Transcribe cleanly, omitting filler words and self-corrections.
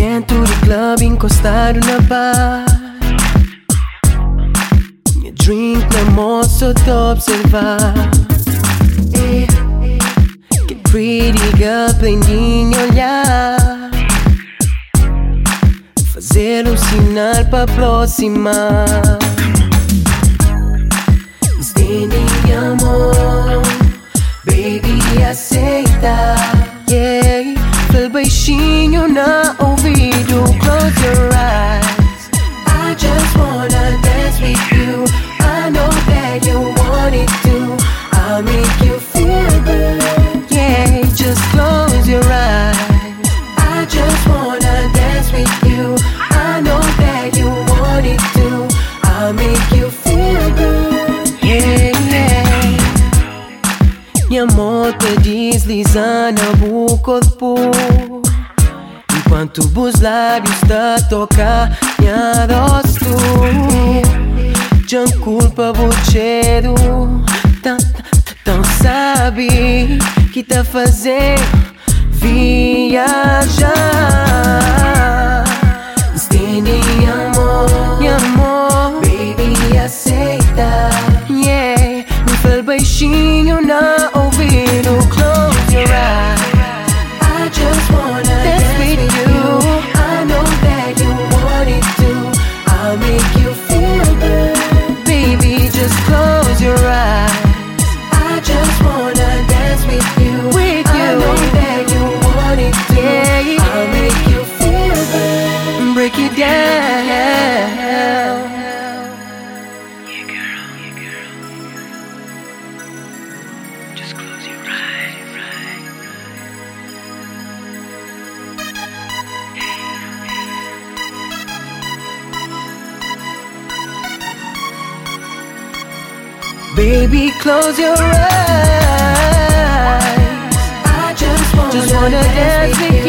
Dentro do clube, encostado na bar. Minha drink na mão, só tô observar. Que pretty girl, prendinho olhar. Fazer sinal pra aproximar. Estende amor, baby, aceita. Yeah, fala baixinho na ouvido. Close your eyes, I just wanna dance with you. I know that you want it too. I'll make you feel good. Yeah, just close your eyes, I just wanna dance with you. I know that you want it too. I'll make you feel good. Yeah, yeah. Minha mão tá deslizando o corpo, enquanto os lábios tá tocar minha rosto. Já culpa o cheiro, tão sabe que tá fazendo viajar. Estende amor, baby, aceita. Yeah, me fala baixinho na ouvido. Close your eyes, I just wanna dance with you. I know that you want it too. I'll make you feel good. Baby, just close your eyes, I just wanna dance with you. I know that you want it too. Yeah, I'll make you feel good. Break it down. Yeah, girl. Just close your eyes. Baby, close your eyes, I just wanna dance with you.